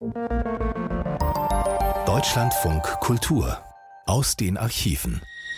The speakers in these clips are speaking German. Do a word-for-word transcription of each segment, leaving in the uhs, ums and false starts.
Deutschlandfunk Kultur aus den Archiven.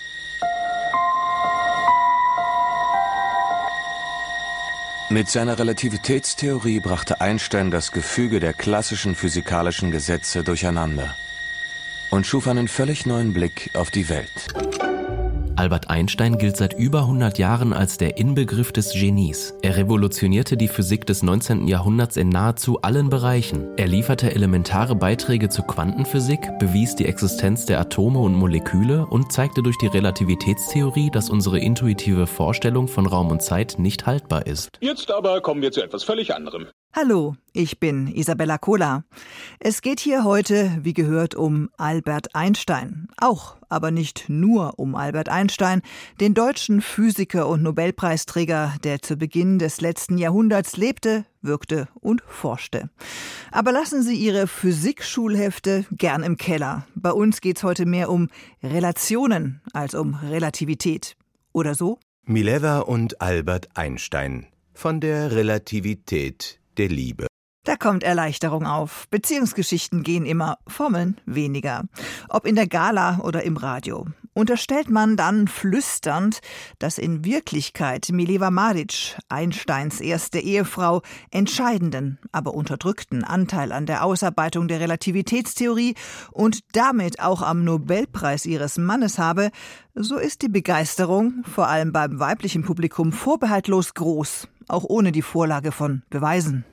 Mit seiner Relativitätstheorie brachte Einstein das Gefüge der klassischen physikalischen Gesetze durcheinander und schuf einen völlig neuen Blick auf die Welt. Albert Einstein gilt seit über hundert Jahren als der Inbegriff des Genies. Er revolutionierte die Physik des neunzehnten Jahrhunderts in nahezu allen Bereichen. Er lieferte elementare Beiträge zur Quantenphysik, bewies die Existenz der Atome und Moleküle und zeigte durch die Relativitätstheorie, dass unsere intuitive Vorstellung von Raum und Zeit nicht haltbar ist. Jetzt aber kommen wir zu etwas völlig anderem. Hallo, ich bin Isabella Kohler. Es geht hier heute, wie gehört, um Albert Einstein. Auch, aber nicht nur um Albert Einstein, den deutschen Physiker und Nobelpreisträger, der zu Beginn des letzten Jahrhunderts lebte, wirkte und forschte. Aber lassen Sie Ihre Physikschulhefte gern im Keller. Bei uns geht's heute mehr um Relationen als um Relativität. Oder so? Mileva und Albert Einstein von der Relativität der Liebe. Da kommt Erleichterung auf. Beziehungsgeschichten gehen immer, Formeln weniger. Ob in der Gala oder im Radio. Unterstellt man dann flüsternd, dass in Wirklichkeit Mileva Maric, Einsteins erste Ehefrau, entscheidenden, aber unterdrückten Anteil an der Ausarbeitung der Relativitätstheorie und damit auch am Nobelpreis ihres Mannes habe, so ist die Begeisterung, vor allem beim weiblichen Publikum, vorbehaltlos groß, auch ohne die Vorlage von Beweisen.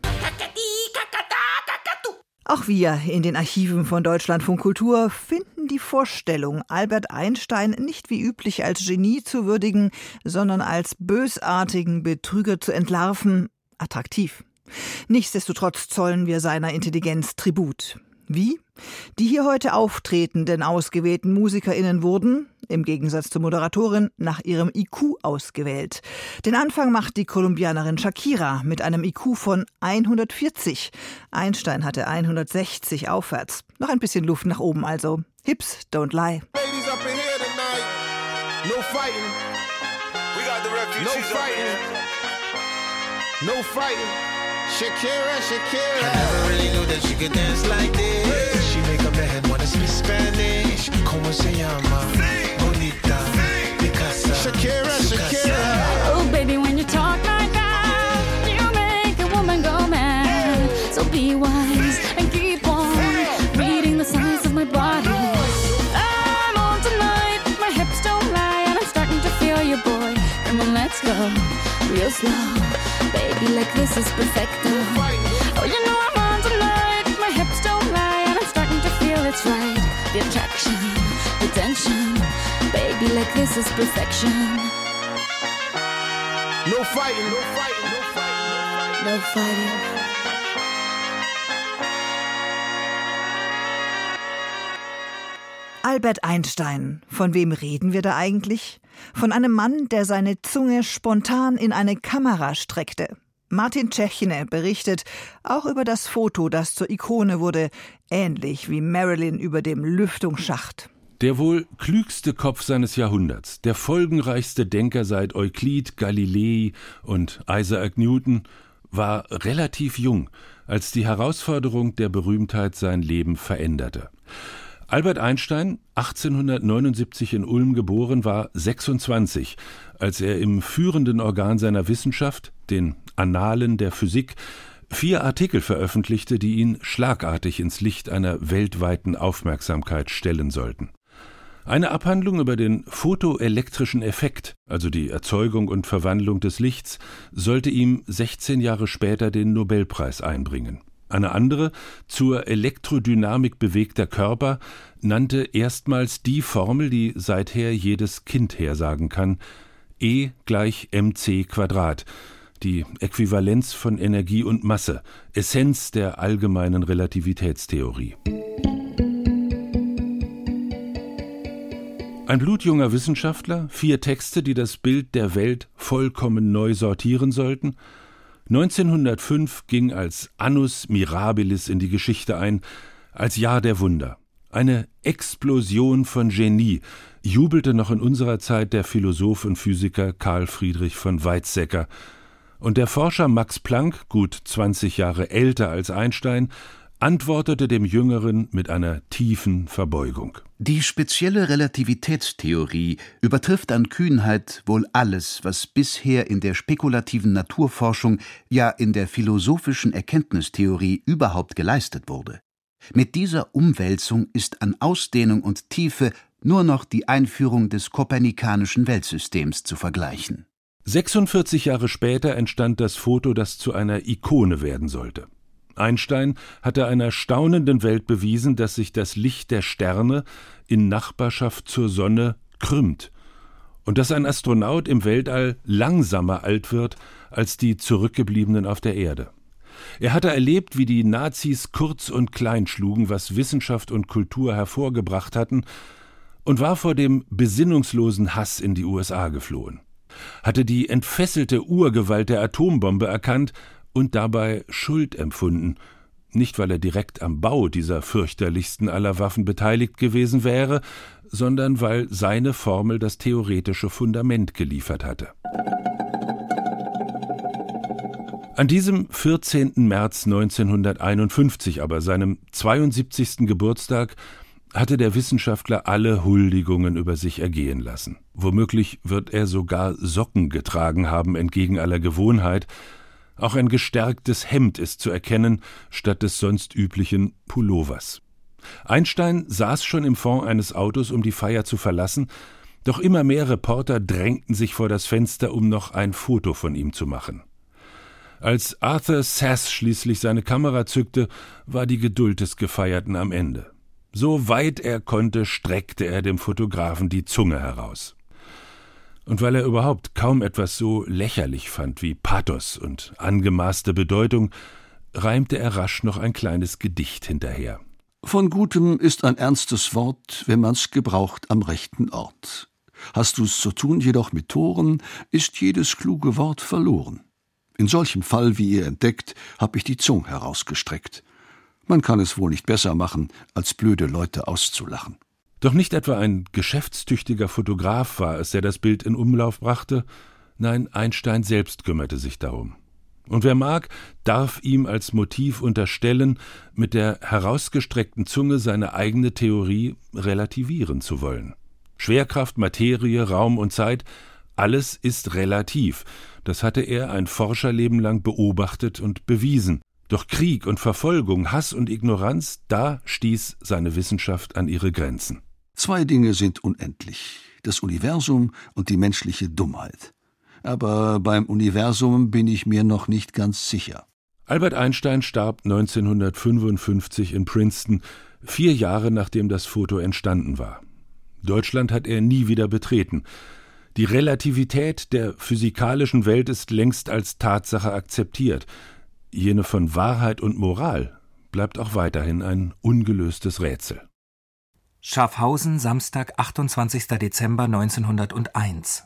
Auch wir in den Archiven von Deutschlandfunk Kultur finden die Vorstellung, Albert Einstein nicht wie üblich als Genie zu würdigen, sondern als bösartigen Betrüger zu entlarven, attraktiv. Nichtsdestotrotz zollen wir seiner Intelligenz Tribut. Wie? Die hier heute auftretenden ausgewählten MusikerInnen wurden, im Gegensatz zur Moderatorin, nach ihrem I Q ausgewählt. Den Anfang macht die Kolumbianerin Shakira mit einem I Q von hundertvierzig. Einstein hatte hundertsechzig aufwärts. Noch ein bisschen Luft nach oben also. Hips don't lie. Ladies up in here tonight. No fighting. We got the refugees no fighting. No fighting. Shakira, Shakira. I never really knew that she could dance like this. She make a man wanna speak Spanish. Como se llama? Bonita. Picasa. Shakira, Shakira. Oh, baby, when you talk like that, you make a woman go mad. So be wise and keep on reading the signs of my body. I'm on tonight, my hips don't lie, and I'm starting to feel you, boy. Come on, let's go, real slow. Baby, like this is perfecto. Oh, you know I'm on tonight. My hips don't lie, and I'm starting to feel it's right. The attraction, the tension. Baby, like this is perfection. No fighting, no fighting, no fighting, no fighting. Albert Einstein. Von wem reden wir da eigentlich? Von einem Mann, der seine Zunge spontan in eine Kamera streckte. Martin Cechine berichtet auch über das Foto, das zur Ikone wurde, ähnlich wie Marilyn über dem Lüftungsschacht. Der wohl klügste Kopf seines Jahrhunderts, der folgenreichste Denker seit Euklid, Galilei und Isaac Newton, war relativ jung, als die Herausforderung der Berühmtheit sein Leben veränderte. Albert Einstein, achtzehnhundertneunundsiebzig in Ulm geboren, war sechsundzwanzig, als er im führenden Organ seiner Wissenschaft, den Annalen der Physik, vier Artikel veröffentlichte, die ihn schlagartig ins Licht einer weltweiten Aufmerksamkeit stellen sollten. Eine Abhandlung über den photoelektrischen Effekt, also die Erzeugung und Verwandlung des Lichts, sollte ihm sechzehn Jahre später den Nobelpreis einbringen. Eine andere, zur Elektrodynamik bewegter Körper, nannte erstmals die Formel, die seither jedes Kind hersagen kann: E gleich mc Quadrat, die Äquivalenz von Energie und Masse, Essenz der allgemeinen Relativitätstheorie. Ein blutjunger Wissenschaftler, vier Texte, die das Bild der Welt vollkommen neu sortieren sollten. neunzehnhundertfünf ging als Annus Mirabilis in die Geschichte ein, als Jahr der Wunder. Eine Explosion von Genie, jubelte noch in unserer Zeit der Philosoph und Physiker Karl Friedrich von Weizsäcker. Und der Forscher Max Planck, gut zwanzig Jahre älter als Einstein, antwortete dem Jüngeren mit einer tiefen Verbeugung. Die spezielle Relativitätstheorie übertrifft an Kühnheit wohl alles, was bisher in der spekulativen Naturforschung, ja in der philosophischen Erkenntnistheorie überhaupt geleistet wurde. Mit dieser Umwälzung ist an Ausdehnung und Tiefe nur noch die Einführung des kopernikanischen Weltsystems zu vergleichen. sechsundvierzig Jahre später entstand das Foto, das zu einer Ikone werden sollte. Einstein hatte einer staunenden Welt bewiesen, dass sich das Licht der Sterne in Nachbarschaft zur Sonne krümmt und dass ein Astronaut im Weltall langsamer alt wird als die Zurückgebliebenen auf der Erde. Er hatte erlebt, wie die Nazis kurz und klein schlugen, was Wissenschaft und Kultur hervorgebracht hatten, und war vor dem besinnungslosen Hass in die U S A geflohen, hatte die entfesselte Urgewalt der Atombombe erkannt und dabei Schuld empfunden, nicht weil er direkt am Bau dieser fürchterlichsten aller Waffen beteiligt gewesen wäre, sondern weil seine Formel das theoretische Fundament geliefert hatte. An diesem vierzehnten März neunzehnhunderteinundfünfzig, aber seinem zweiundsiebzigsten Geburtstag, hatte der Wissenschaftler alle Huldigungen über sich ergehen lassen. Womöglich wird er sogar Socken getragen haben, entgegen aller Gewohnheit. Auch ein gestärktes Hemd ist zu erkennen, statt des sonst üblichen Pullovers. Einstein saß schon im Fond eines Autos, um die Feier zu verlassen, doch immer mehr Reporter drängten sich vor das Fenster, um noch ein Foto von ihm zu machen. Als Arthur Sass schließlich seine Kamera zückte, war die Geduld des Gefeierten am Ende. So weit er konnte, streckte er dem Fotografen die Zunge heraus. Und weil er überhaupt kaum etwas so lächerlich fand wie Pathos und angemaßte Bedeutung, reimte er rasch noch ein kleines Gedicht hinterher. Von Gutem ist ein ernstes Wort, wenn man's gebraucht am rechten Ort. Hast du's zu tun jedoch mit Toren, ist jedes kluge Wort verloren. In solchem Fall, wie ihr entdeckt, hab ich die Zung herausgestreckt. Man kann es wohl nicht besser machen, als blöde Leute auszulachen. Doch nicht etwa ein geschäftstüchtiger Fotograf war es, der das Bild in Umlauf brachte. Nein, Einstein selbst kümmerte sich darum. Und wer mag, darf ihm als Motiv unterstellen, mit der herausgestreckten Zunge seine eigene Theorie relativieren zu wollen. Schwerkraft, Materie, Raum und Zeit, alles ist relativ. Das hatte er ein Forscherleben lang beobachtet und bewiesen. Doch Krieg und Verfolgung, Hass und Ignoranz, da stieß seine Wissenschaft an ihre Grenzen. Zwei Dinge sind unendlich, das Universum und die menschliche Dummheit. Aber beim Universum bin ich mir noch nicht ganz sicher. Albert Einstein starb neunzehnhundertfünfundfünfzig in Princeton, vier Jahre nachdem das Foto entstanden war. Deutschland hat er nie wieder betreten. Die Relativität der physikalischen Welt ist längst als Tatsache akzeptiert. Jene von Wahrheit und Moral bleibt auch weiterhin ein ungelöstes Rätsel. Schaffhausen, Samstag, achtundzwanzigster Dezember neunzehnhunderteins.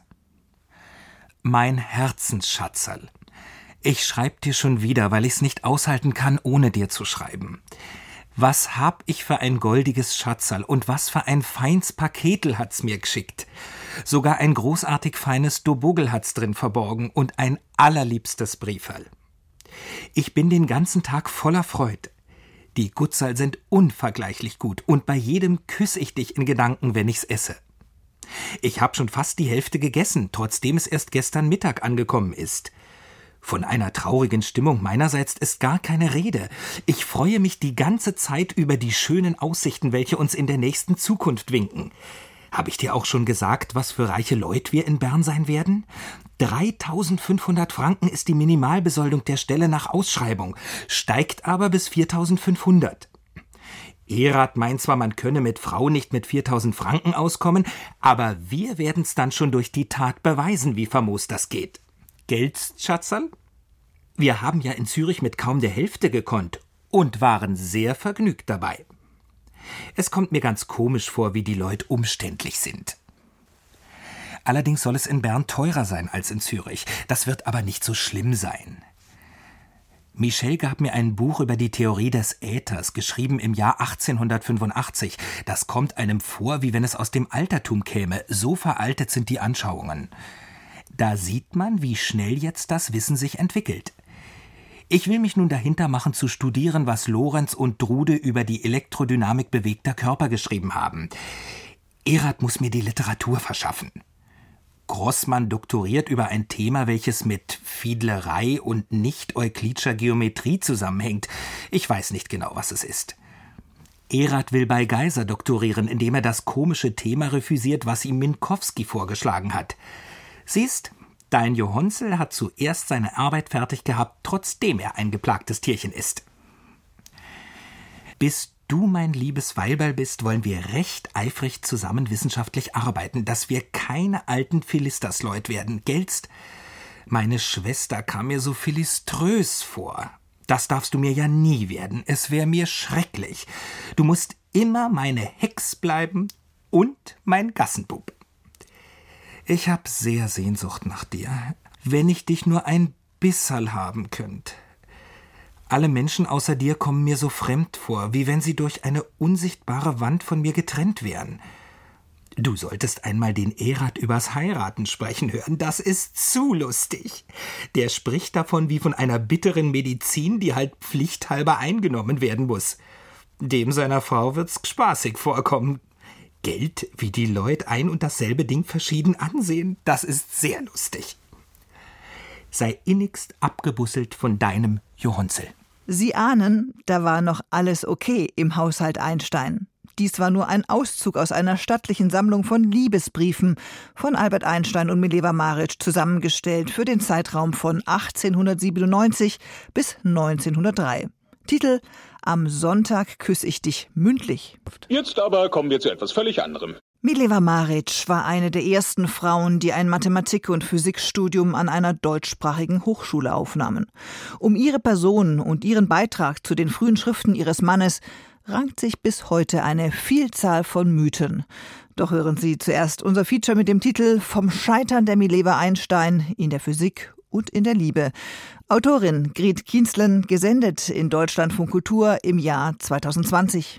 Mein Herzensschatzerl, ich schreib dir schon wieder, weil ich's nicht aushalten kann, ohne dir zu schreiben. Was hab ich für ein goldiges Schatzerl und was für ein feins Paketel hat's mir geschickt. Sogar ein großartig feines Dobogel hat's drin verborgen und ein allerliebstes Brieferl. Ich bin den ganzen Tag voller Freud. Die Gutzerl sind unvergleichlich gut und bei jedem küss ich dich in Gedanken, wenn ich's esse. Ich hab schon fast die Hälfte gegessen, trotzdem es erst gestern Mittag angekommen ist. Von einer traurigen Stimmung meinerseits ist gar keine Rede. Ich freue mich die ganze Zeit über die schönen Aussichten, welche uns in der nächsten Zukunft winken. Habe ich dir auch schon gesagt, was für reiche Leute wir in Bern sein werden? dreitausendfünfhundert Franken ist die Minimalbesoldung der Stelle nach Ausschreibung, steigt aber bis viertausendfünfhundert. Erat meint zwar, man könne mit Frau nicht mit viertausend Franken auskommen, aber wir werden's dann schon durch die Tat beweisen, wie famos das geht. Geld's, Schatzerl? Wir haben ja in Zürich mit kaum der Hälfte gekonnt und waren sehr vergnügt dabei. Es kommt mir ganz komisch vor, wie die Leute umständlich sind. Allerdings soll es in Bern teurer sein als in Zürich. Das wird aber nicht so schlimm sein. Michel gab mir ein Buch über die Theorie des Äthers, geschrieben im Jahr achtzehnhundertfünfundachtzig. Das kommt einem vor, wie wenn es aus dem Altertum käme. So veraltet sind die Anschauungen. Da sieht man, wie schnell jetzt das Wissen sich entwickelt. Ich will mich nun dahinter machen, zu studieren, was Lorenz und Drude über die Elektrodynamik bewegter Körper geschrieben haben. Erath muss mir die Literatur verschaffen. Grossmann doktoriert über ein Thema, welches mit Fiedlerei und nicht-euklidscher Geometrie zusammenhängt. Ich weiß nicht genau, was es ist. Erath will bei Geiser doktorieren, indem er das komische Thema refüsiert, was ihm Minkowski vorgeschlagen hat. Siehst, dein Johonsel hat zuerst seine Arbeit fertig gehabt, trotzdem er ein geplagtes Tierchen ist. Bis du mein liebes Weiberl bist, wollen wir recht eifrig zusammen wissenschaftlich arbeiten, dass wir keine alten Philistersleut werden, gellst? Meine Schwester kam mir so philiströs vor. Das darfst du mir ja nie werden, es wär mir schrecklich. Du musst immer meine Hex bleiben und mein Gassenbub. Ich hab sehr Sehnsucht nach dir, wenn ich dich nur ein bisserl haben könnt. Alle Menschen außer dir kommen mir so fremd vor, wie wenn sie durch eine unsichtbare Wand von mir getrennt wären. Du solltest einmal den Erath übers Heiraten sprechen hören, das ist zu lustig. Der spricht davon wie von einer bitteren Medizin, die halt pflichthalber eingenommen werden muss. Dem seiner Frau wird's spaßig vorkommen. Geld, wie die Leute ein und dasselbe Ding verschieden ansehen, das ist sehr lustig. Sei innigst abgebusselt von deinem Johonsel. Sie ahnen, da war noch alles okay im Haushalt Einstein. Dies war nur ein Auszug aus einer stattlichen Sammlung von Liebesbriefen von Albert Einstein und Mileva Maric zusammengestellt für den Zeitraum von achtzehnhundertsiebenundneunzig bis neunzehnhundertdrei. Titel: Am Sonntag küsse ich dich mündlich. Jetzt aber kommen wir zu etwas völlig anderem. Mileva Maric war eine der ersten Frauen, die ein Mathematik- und Physikstudium an einer deutschsprachigen Hochschule aufnahmen. Um ihre Person und ihren Beitrag zu den frühen Schriften ihres Mannes rankt sich bis heute eine Vielzahl von Mythen. Doch hören Sie zuerst unser Feature mit dem Titel Vom Scheitern der Mileva Einstein in der Physik und in der Liebe. Autorin Grit Kienzlen, gesendet in Deutschlandfunk Kultur im Jahr zweitausendzwanzig.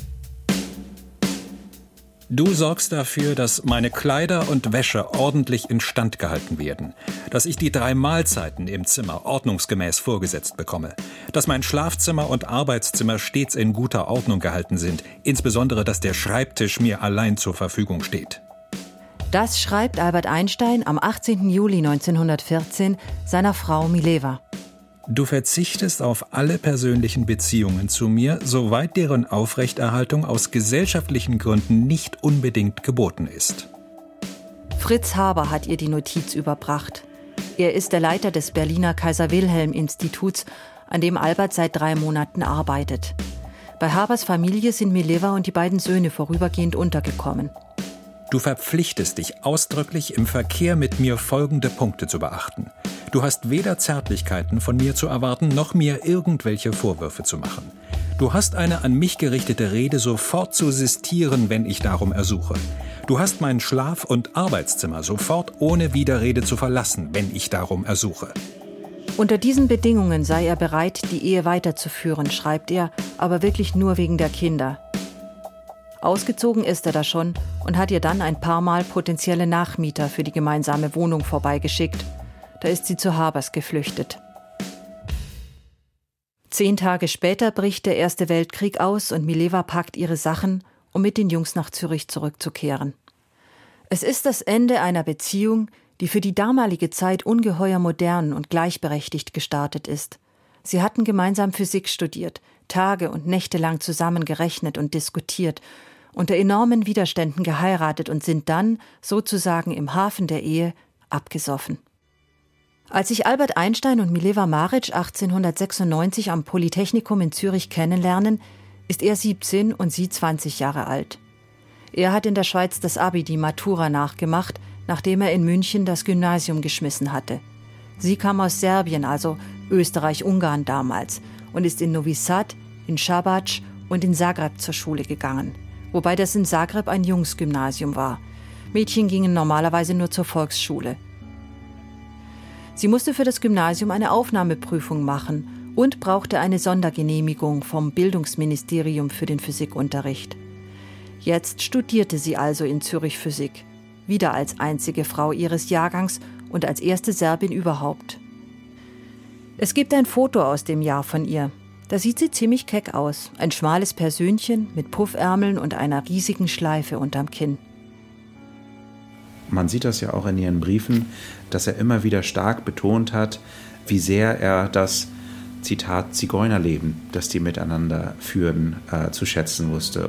Du sorgst dafür, dass meine Kleider und Wäsche ordentlich instand gehalten werden, dass ich die drei Mahlzeiten im Zimmer ordnungsgemäß vorgesetzt bekomme, dass mein Schlafzimmer und Arbeitszimmer stets in guter Ordnung gehalten sind, insbesondere, dass der Schreibtisch mir allein zur Verfügung steht. Das schreibt Albert Einstein am achtzehnten Juli neunzehnhundertvierzehn seiner Frau Mileva. Du verzichtest auf alle persönlichen Beziehungen zu mir, soweit deren Aufrechterhaltung aus gesellschaftlichen Gründen nicht unbedingt geboten ist. Fritz Haber hat ihr die Notiz überbracht. Er ist der Leiter des Berliner Kaiser-Wilhelm-Instituts, an dem Albert seit drei Monaten arbeitet. Bei Habers Familie sind Mileva und die beiden Söhne vorübergehend untergekommen. Du verpflichtest dich ausdrücklich, im Verkehr mit mir folgende Punkte zu beachten. Du hast weder Zärtlichkeiten von mir zu erwarten, noch mir irgendwelche Vorwürfe zu machen. Du hast eine an mich gerichtete Rede sofort zu sistieren, wenn ich darum ersuche. Du hast mein Schlaf- und Arbeitszimmer sofort ohne Widerrede zu verlassen, wenn ich darum ersuche. Unter diesen Bedingungen sei er bereit, die Ehe weiterzuführen, schreibt er, aber wirklich nur wegen der Kinder. Ausgezogen ist er da schon und hat ihr dann ein paar Mal potenzielle Nachmieter für die gemeinsame Wohnung vorbeigeschickt. Da ist sie zu Habers geflüchtet. Zehn Tage später bricht der Erste Weltkrieg aus und Mileva packt ihre Sachen, um mit den Jungs nach Zürich zurückzukehren. Es ist das Ende einer Beziehung, die für die damalige Zeit ungeheuer modern und gleichberechtigt gestartet ist. Sie hatten gemeinsam Physik studiert, Tage und Nächte lang zusammen gerechnet und diskutiert, unter enormen Widerständen geheiratet und sind dann, sozusagen im Hafen der Ehe, abgesoffen. Als sich Albert Einstein und Mileva Maric achtzehnhundertsechsundneunzig am Polytechnikum in Zürich kennenlernen, ist er siebzehn und sie zwanzig Jahre alt. Er hat in der Schweiz das Abi, die Matura, nachgemacht, nachdem er in München das Gymnasium geschmissen hatte. Sie kam aus Serbien, also Österreich-Ungarn damals, und ist in Novi Sad, in Šabac und in Zagreb zur Schule gegangen. Wobei das in Zagreb ein Jungsgymnasium war. Mädchen gingen normalerweise nur zur Volksschule. Sie musste für das Gymnasium eine Aufnahmeprüfung machen und brauchte eine Sondergenehmigung vom Bildungsministerium für den Physikunterricht. Jetzt studierte sie also in Zürich Physik, wieder als einzige Frau ihres Jahrgangs und als erste Serbin überhaupt. Es gibt ein Foto aus dem Jahr von ihr. Da sieht sie ziemlich keck aus. Ein schmales Persönchen mit Puffärmeln und einer riesigen Schleife unterm Kinn. Man sieht das ja auch in ihren Briefen, dass er immer wieder stark betont hat, wie sehr er das, Zitat, Zigeunerleben, das die miteinander führen, äh, zu schätzen wusste.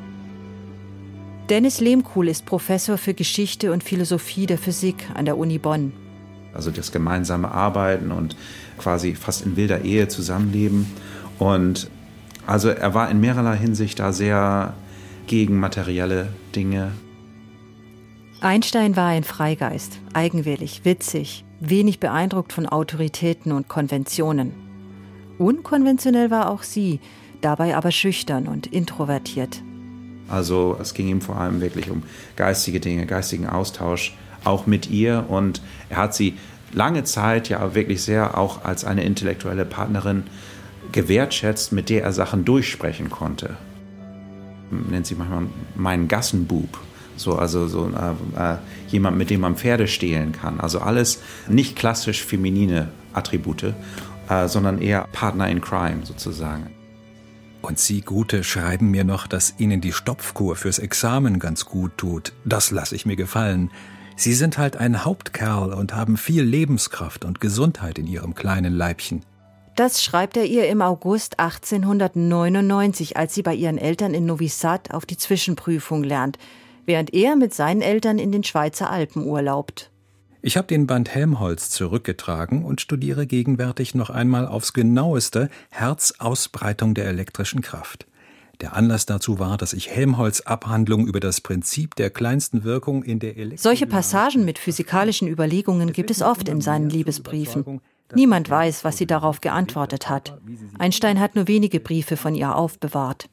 Dennis Lehmkuhl ist Professor für Geschichte und Philosophie der Physik an der Uni Bonn. Also das gemeinsame Arbeiten und quasi fast in wilder Ehe zusammenleben. Und also er war in mehrerlei Hinsicht da sehr gegen materielle Dinge. Einstein war ein Freigeist, eigenwillig, witzig, wenig beeindruckt von Autoritäten und Konventionen. Unkonventionell war auch sie, dabei aber schüchtern und introvertiert. Also es ging ihm vor allem wirklich um geistige Dinge, geistigen Austausch, auch mit ihr. Und er hat sie lange Zeit ja wirklich sehr auch als eine intellektuelle Partnerin gewertschätzt, mit der er Sachen durchsprechen konnte. Man nennt sie manchmal meinen Gassenbub. So, also so äh, äh, jemand, mit dem man Pferde stehlen kann. Also alles nicht klassisch feminine Attribute, äh, sondern eher Partner in Crime sozusagen. Und Sie, Gute, schreiben mir noch, dass Ihnen die Stopfkur fürs Examen ganz gut tut. Das lasse ich mir gefallen. Sie sind halt ein Hauptkerl und haben viel Lebenskraft und Gesundheit in Ihrem kleinen Leibchen. Das schreibt er ihr im August achtzehnhundertneunundneunzig, als sie bei ihren Eltern in Novi Sad auf die Zwischenprüfung lernt, während er mit seinen Eltern in den Schweizer Alpen urlaubt. Ich habe den Band Helmholtz zurückgetragen und studiere gegenwärtig noch einmal aufs Genaueste Herzausbreitung der elektrischen Kraft. Der Anlass dazu war, dass ich Helmholtz' Abhandlung über das Prinzip der kleinsten Wirkung in der Elektrodynamik... Solche Passagen mit physikalischen Überlegungen gibt es oft in seinen Liebesbriefen. Niemand weiß, was sie darauf geantwortet hat. Einstein hat nur wenige Briefe von ihr aufbewahrt.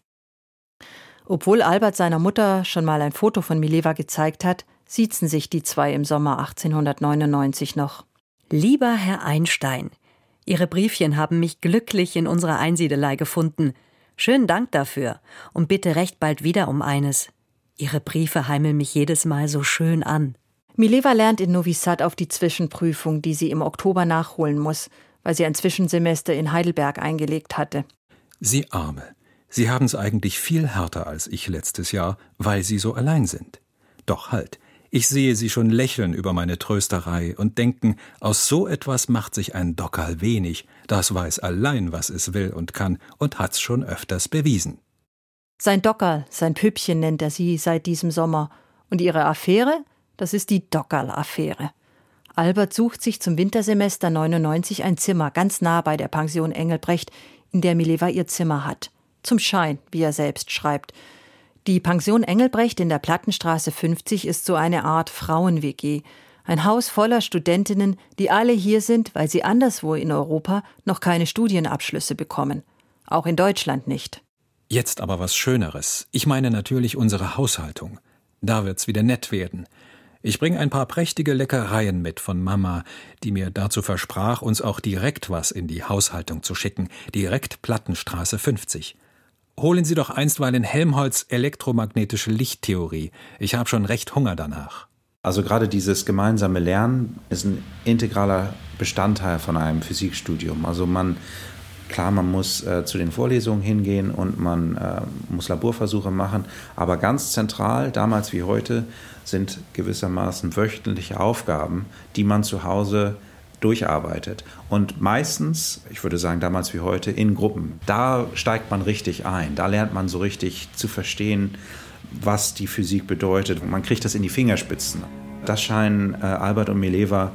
Obwohl Albert seiner Mutter schon mal ein Foto von Mileva gezeigt hat, siezen sich die zwei im Sommer achtzehnhundertneunundneunzig noch. Lieber Herr Einstein, Ihre Briefchen haben mich glücklich in unserer Einsiedelei gefunden. Schönen Dank dafür und bitte recht bald wieder um eines. Ihre Briefe heimeln mich jedes Mal so schön an. Mileva lernt in Novi Sad auf die Zwischenprüfung, die sie im Oktober nachholen muss, weil sie ein Zwischensemester in Heidelberg eingelegt hatte. Sie Arme. Sie haben es eigentlich viel härter als ich letztes Jahr, weil Sie so allein sind. Doch halt, ich sehe Sie schon lächeln über meine Trösterei und denken, aus so etwas macht sich ein Dockerl wenig, das weiß allein, was es will und kann und hat's schon öfters bewiesen. Sein Dockerl, sein Püppchen nennt er sie seit diesem Sommer. Und ihre Affäre, das ist die Dockerl-Affäre. Albert sucht sich zum Wintersemester neunundneunzig ein Zimmer ganz nah bei der Pension Engelbrecht, in der Mileva ihr Zimmer hat. Zum Schein, wie er selbst schreibt. Die Pension Engelbrecht in der Plattenstraße fünfzig ist so eine Art Frauen-W G. Ein Haus voller Studentinnen, die alle hier sind, weil sie anderswo in Europa noch keine Studienabschlüsse bekommen. Auch in Deutschland nicht. Jetzt aber was Schöneres. Ich meine natürlich unsere Haushaltung. Da wird's wieder nett werden. Ich bringe ein paar prächtige Leckereien mit von Mama, die mir dazu versprach, uns auch direkt was in die Haushaltung zu schicken. Direkt Plattenstraße fünfzig. Holen Sie doch einstweilen Helmholtz' elektromagnetische Lichttheorie. Ich habe schon recht Hunger danach. Also gerade dieses gemeinsame Lernen ist ein integraler Bestandteil von einem Physikstudium. Also man, klar, man muss äh, zu den Vorlesungen hingehen und man äh, muss Laborversuche machen, aber ganz zentral, damals wie heute, sind gewissermaßen wöchentliche Aufgaben, die man zu Hause durcharbeitet. Und meistens, ich würde sagen damals wie heute, in Gruppen. Da steigt man richtig ein. Da lernt man so richtig zu verstehen, was die Physik bedeutet. Man kriegt das in die Fingerspitzen. Das scheinen äh, Albert und Mileva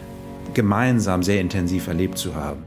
gemeinsam sehr intensiv erlebt zu haben.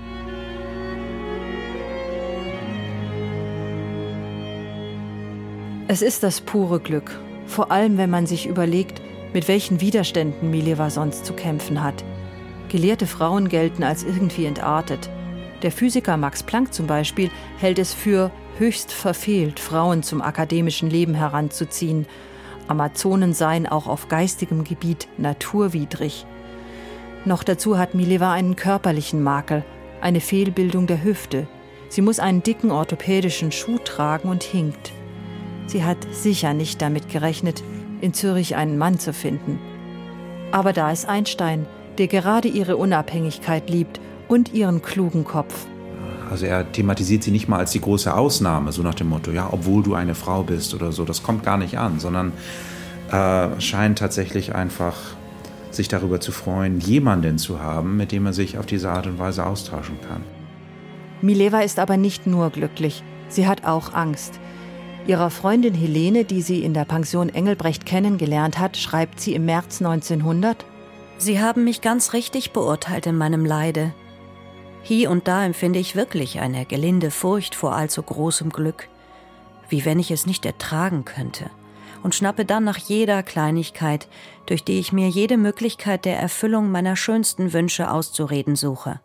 Es ist das pure Glück. Vor allem, wenn man sich überlegt, mit welchen Widerständen Mileva sonst zu kämpfen hat. Gelehrte Frauen gelten als irgendwie entartet. Der Physiker Max Planck zum Beispiel hält es für höchst verfehlt, Frauen zum akademischen Leben heranzuziehen. Amazonen seien auch auf geistigem Gebiet naturwidrig. Noch dazu hat Mileva einen körperlichen Makel, eine Fehlbildung der Hüfte. Sie muss einen dicken orthopädischen Schuh tragen und hinkt. Sie hat sicher nicht damit gerechnet, in Zürich einen Mann zu finden. Aber da ist Einstein, der gerade ihre Unabhängigkeit liebt und ihren klugen Kopf. Also er thematisiert sie nicht mal als die große Ausnahme, so nach dem Motto, ja, obwohl du eine Frau bist oder so. Das kommt gar nicht an, sondern äh, scheint tatsächlich einfach sich darüber zu freuen, jemanden zu haben, mit dem er sich auf diese Art und Weise austauschen kann. Mileva ist aber nicht nur glücklich, sie hat auch Angst. Ihrer Freundin Helene, die sie in der Pension Engelbrecht kennengelernt hat, schreibt sie im März neunzehnhundert: Sie haben mich ganz richtig beurteilt in meinem Leide. Hier und da empfinde ich wirklich eine gelinde Furcht vor allzu großem Glück, wie wenn ich es nicht ertragen könnte, und schnappe dann nach jeder Kleinigkeit, durch die ich mir jede Möglichkeit der Erfüllung meiner schönsten Wünsche auszureden suche.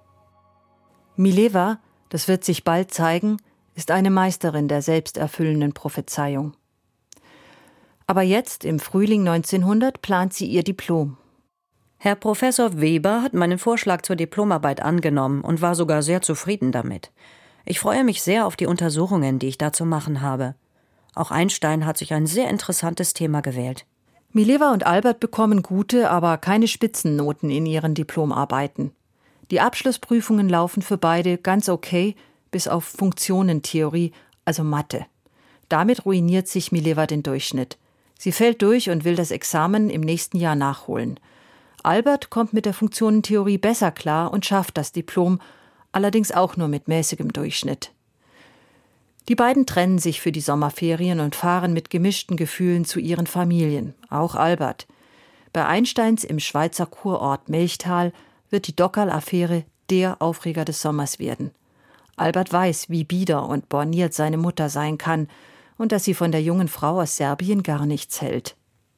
Mileva, das wird sich bald zeigen, ist eine Meisterin der selbsterfüllenden Prophezeiung. Aber jetzt, im Frühling neunzehnhundert, plant sie ihr Diplom. Herr Professor Weber hat meinen Vorschlag zur Diplomarbeit angenommen und war sogar sehr zufrieden damit. Ich freue mich sehr auf die Untersuchungen, die ich da zu machen habe. Auch Einstein hat sich ein sehr interessantes Thema gewählt. Mileva und Albert bekommen gute, aber keine Spitzennoten in ihren Diplomarbeiten. Die Abschlussprüfungen laufen für beide ganz okay, bis auf Funktionentheorie, also Mathe. Damit ruiniert sich Mileva den Durchschnitt. Sie fällt durch und will das Examen im nächsten Jahr nachholen. Albert kommt mit der Funktionentheorie besser klar und schafft das Diplom, allerdings auch nur mit mäßigem Durchschnitt. Die beiden trennen sich für die Sommerferien und fahren mit gemischten Gefühlen zu ihren Familien, auch Albert. Bei Einsteins im Schweizer Kurort Melchtal wird die Dockerl-Affäre der Aufreger des Sommers werden. Albert weiß, wie bieder und borniert seine Mutter sein kann und dass sie von der jungen Frau aus Serbien gar nichts hält.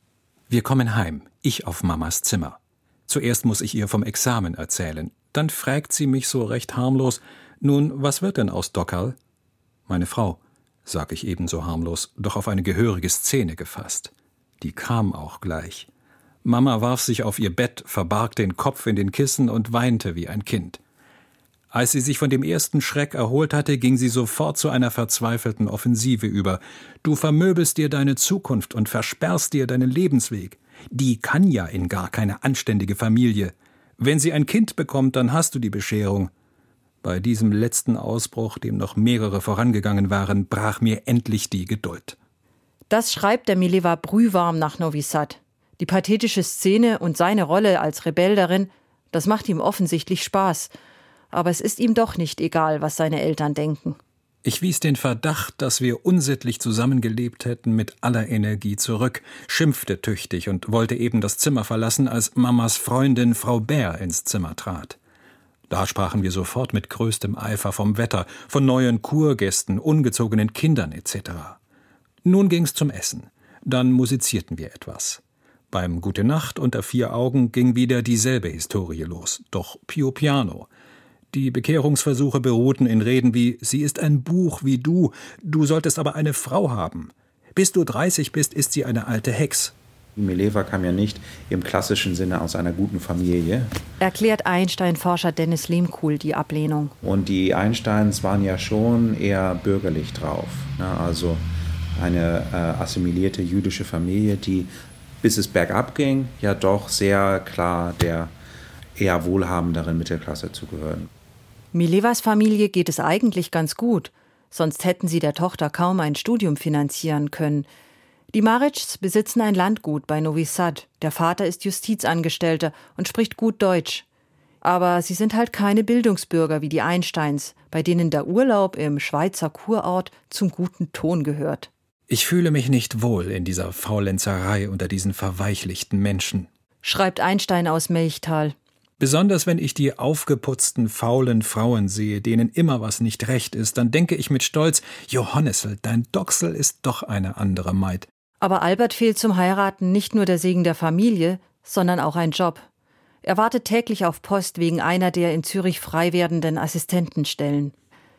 Wir kommen heim, ich auf Mamas Zimmer. Zuerst muss ich ihr vom Examen erzählen. Dann fragt sie mich so recht harmlos: Nun, was wird denn aus Dockerl? Meine Frau, sag ich ebenso harmlos, doch auf eine gehörige Szene gefasst. Die kam auch gleich. Mama warf sich auf ihr Bett, verbarg den Kopf in den Kissen und weinte wie ein Kind. Als sie sich von dem ersten Schreck erholt hatte, ging sie sofort zu einer verzweifelten Offensive über. Du vermöbelst dir deine Zukunft und versperrst dir deinen Lebensweg. Die kann ja in gar keine anständige Familie. Wenn sie ein Kind bekommt, dann hast du die Bescherung. Bei diesem letzten Ausbruch, dem noch mehrere vorangegangen waren, brach mir endlich die Geduld. Das schreibt der Mileva brühwarm nach Novi Sad. Die pathetische Szene und seine Rolle als Rebell darin, das macht ihm offensichtlich Spaß. Aber es ist ihm doch nicht egal, was seine Eltern denken. Ich wies den Verdacht, dass wir unsittlich zusammengelebt hätten, mit aller Energie zurück, schimpfte tüchtig und wollte eben das Zimmer verlassen, als Mamas Freundin Frau Bär ins Zimmer trat. Da sprachen wir sofort mit größtem Eifer vom Wetter, von neuen Kurgästen, ungezogenen Kindern et cetera. Nun ging's zum Essen. Dann musizierten wir etwas. Beim Gute Nacht unter vier Augen ging wieder dieselbe Historie los, doch piu piano. Die Bekehrungsversuche beruhten in Reden wie: Sie ist ein Buch wie du, du solltest aber eine Frau haben. Bis du dreißig bist, ist sie eine alte Hex. Mileva kam ja nicht im klassischen Sinne aus einer guten Familie. Erklärt Einstein-Forscher Dennis Lehmkuhl die Ablehnung. Und die Einsteins waren ja schon eher bürgerlich drauf. Ne? Also eine äh, assimilierte jüdische Familie, die, bis es bergab ging, ja doch sehr klar der eher wohlhabenderen Mittelklasse zugehören. Milevas Familie geht es eigentlich ganz gut, sonst hätten sie der Tochter kaum ein Studium finanzieren können. Die Maritschs besitzen ein Landgut bei Novi Sad. Der Vater ist Justizangestellter und spricht gut Deutsch. Aber sie sind halt keine Bildungsbürger wie die Einsteins, bei denen der Urlaub im Schweizer Kurort zum guten Ton gehört. Ich fühle mich nicht wohl in dieser Faulenzerei unter diesen verweichlichten Menschen, schreibt Einstein aus Melchtal. Besonders wenn ich die aufgeputzten, faulen Frauen sehe, denen immer was nicht recht ist, dann denke ich mit Stolz: Johannessel, dein Doxel ist doch eine andere Maid. Aber Albert fehlt zum Heiraten nicht nur der Segen der Familie, sondern auch ein Job. Er wartet täglich auf Post wegen einer der in Zürich frei werdenden Assistentenstellen.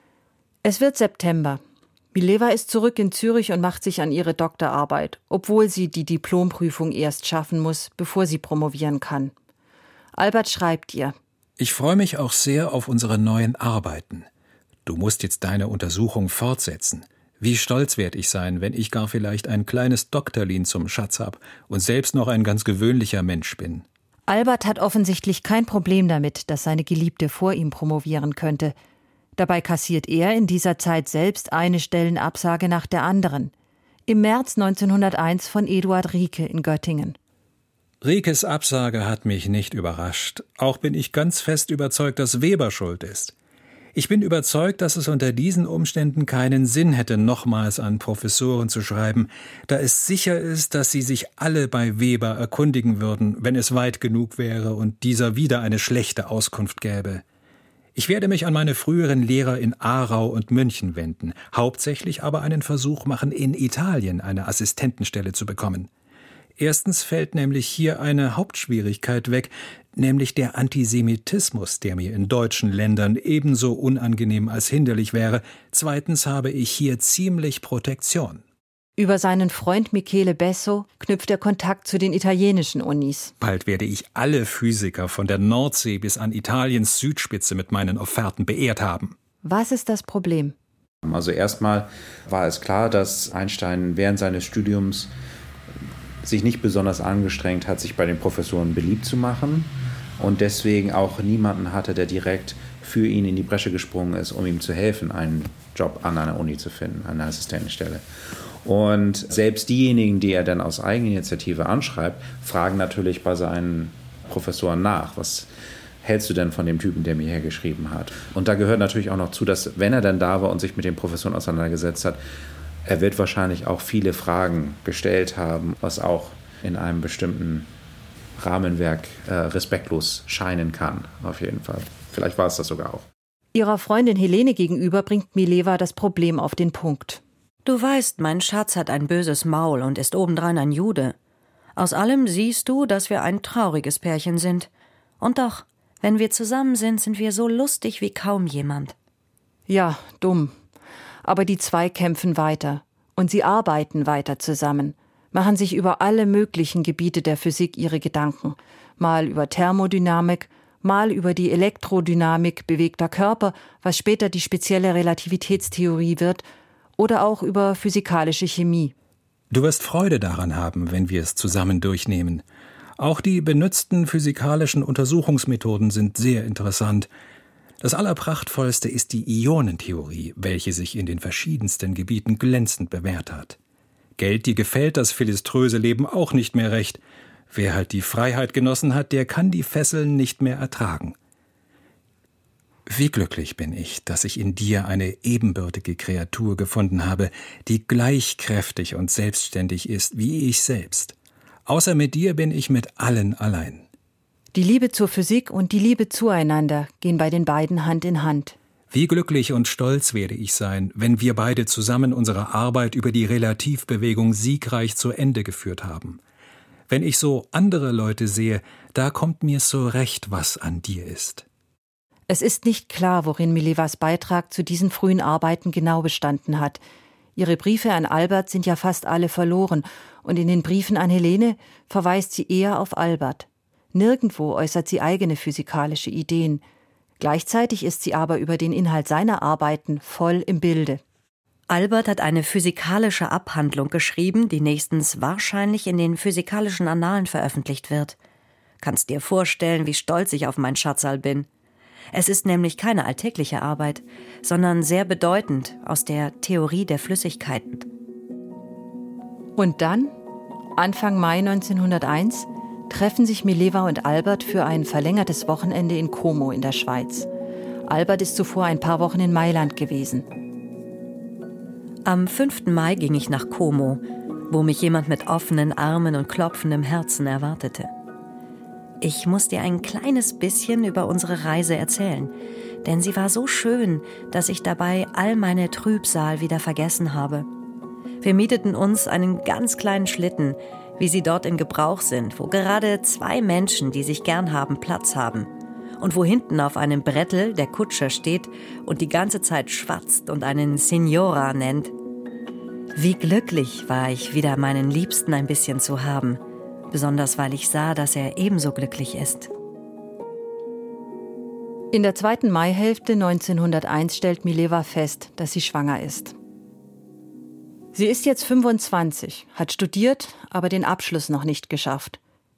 Es wird September. Mileva ist zurück in Zürich und macht sich an ihre Doktorarbeit, obwohl sie die Diplomprüfung erst schaffen muss, bevor sie promovieren kann. Albert schreibt ihr: Ich freue mich auch sehr auf unsere neuen Arbeiten. Du musst jetzt deine Untersuchung fortsetzen. Wie stolz werd ich sein, wenn ich gar vielleicht ein kleines Doktorlin zum Schatz hab und selbst noch ein ganz gewöhnlicher Mensch bin. Albert hat offensichtlich kein Problem damit, dass seine Geliebte vor ihm promovieren könnte. Dabei kassiert er in dieser Zeit selbst eine Stellenabsage nach der anderen. Im März neunzehnhunderteins von Eduard Rieke in Göttingen. Riekes Absage hat mich nicht überrascht. Auch bin ich ganz fest überzeugt, dass Weber schuld ist. Ich bin überzeugt, dass es unter diesen Umständen keinen Sinn hätte, nochmals an Professoren zu schreiben, da es sicher ist, dass sie sich alle bei Weber erkundigen würden, wenn es weit genug wäre und dieser wieder eine schlechte Auskunft gäbe. Ich werde mich an meine früheren Lehrer in Aarau und München wenden, hauptsächlich aber einen Versuch machen, in Italien eine Assistentenstelle zu bekommen. Erstens fällt nämlich hier eine Hauptschwierigkeit weg, nämlich der Antisemitismus, der mir in deutschen Ländern ebenso unangenehm als hinderlich wäre. Zweitens habe ich hier ziemlich Protektion. Über seinen Freund Michele Besso knüpft er Kontakt zu den italienischen Unis. Bald werde ich alle Physiker von der Nordsee bis an Italiens Südspitze mit meinen Offerten beehrt haben. Was ist das Problem? Also erstmal war es klar, dass Einstein während seines Studiums sich nicht besonders angestrengt hat, sich bei den Professoren beliebt zu machen und deswegen auch niemanden hatte, der direkt für ihn in die Bresche gesprungen ist, um ihm zu helfen, einen Job an einer Uni zu finden, eine Assistentenstelle. Und selbst diejenigen, die er dann aus Eigeninitiative anschreibt, fragen natürlich bei seinen Professoren nach, was hältst du denn von dem Typen, der mir hier geschrieben hat? Und da gehört natürlich auch noch zu, dass wenn er dann da war und sich mit den Professoren auseinandergesetzt hat, er wird wahrscheinlich auch viele Fragen gestellt haben, was auch in einem bestimmten Rahmenwerk äh, respektlos scheinen kann, auf jeden Fall. Vielleicht war es das sogar auch. Ihrer Freundin Helene gegenüber bringt Mileva das Problem auf den Punkt. Du weißt, mein Schatz hat ein böses Maul und ist obendrein ein Jude. Aus allem siehst du, dass wir ein trauriges Pärchen sind. Und doch, wenn wir zusammen sind, sind wir so lustig wie kaum jemand. Ja, dumm. Aber die zwei kämpfen weiter. Und sie arbeiten weiter zusammen, machen sich über alle möglichen Gebiete der Physik ihre Gedanken. Mal über Thermodynamik, mal über die Elektrodynamik bewegter Körper, was später die spezielle Relativitätstheorie wird, oder auch über physikalische Chemie. Du wirst Freude daran haben, wenn wir es zusammen durchnehmen. Auch die benutzten physikalischen Untersuchungsmethoden sind sehr interessant. Das Allerprachtvollste ist die Ionentheorie, welche sich in den verschiedensten Gebieten glänzend bewährt hat. Geld, die gefällt das philiströse Leben auch nicht mehr recht. Wer halt die Freiheit genossen hat, der kann die Fesseln nicht mehr ertragen. Wie glücklich bin ich, dass ich in dir eine ebenbürtige Kreatur gefunden habe, die gleich kräftig und selbstständig ist wie ich selbst. Außer mit dir bin ich mit allen allein. Die Liebe zur Physik und die Liebe zueinander gehen bei den beiden Hand in Hand. Wie glücklich und stolz werde ich sein, wenn wir beide zusammen unsere Arbeit über die Relativbewegung siegreich zu Ende geführt haben. Wenn ich so andere Leute sehe, da kommt mir so recht, was an dir ist. Es ist nicht klar, worin Milevas Beitrag zu diesen frühen Arbeiten genau bestanden hat. Ihre Briefe an Albert sind ja fast alle verloren, und in den Briefen an Helene verweist sie eher auf Albert. Nirgendwo äußert sie eigene physikalische Ideen. Gleichzeitig ist sie aber über den Inhalt seiner Arbeiten voll im Bilde. Albert hat eine physikalische Abhandlung geschrieben, die nächstens wahrscheinlich in den physikalischen Annalen veröffentlicht wird. Kannst dir vorstellen, wie stolz ich auf mein Schatzal bin. Es ist nämlich keine alltägliche Arbeit, sondern sehr bedeutend aus der Theorie der Flüssigkeiten. Und dann, Anfang Mai neunzehnhunderteins, treffen sich Mileva und Albert für ein verlängertes Wochenende in Como in der Schweiz. Albert ist zuvor ein paar Wochen in Mailand gewesen. Am fünften Mai ging ich nach Como, wo mich jemand mit offenen Armen und klopfendem Herzen erwartete. Ich muss dir ein kleines bisschen über unsere Reise erzählen, denn sie war so schön, dass ich dabei all meine Trübsal wieder vergessen habe. Wir mieteten uns einen ganz kleinen Schlitten, wie sie dort in Gebrauch sind, wo gerade zwei Menschen, die sich gern haben, Platz haben und wo hinten auf einem Brettel der Kutscher steht und die ganze Zeit schwatzt und einen Signora nennt. Wie glücklich war ich, wieder meinen Liebsten ein bisschen zu haben, besonders weil ich sah, dass er ebenso glücklich ist. In der zweiten Maihälfte neunzehnhunderteins stellt Mileva fest, dass sie schwanger ist. Sie ist jetzt fünfundzwanzig, hat studiert, aber den Abschluss noch nicht geschafft.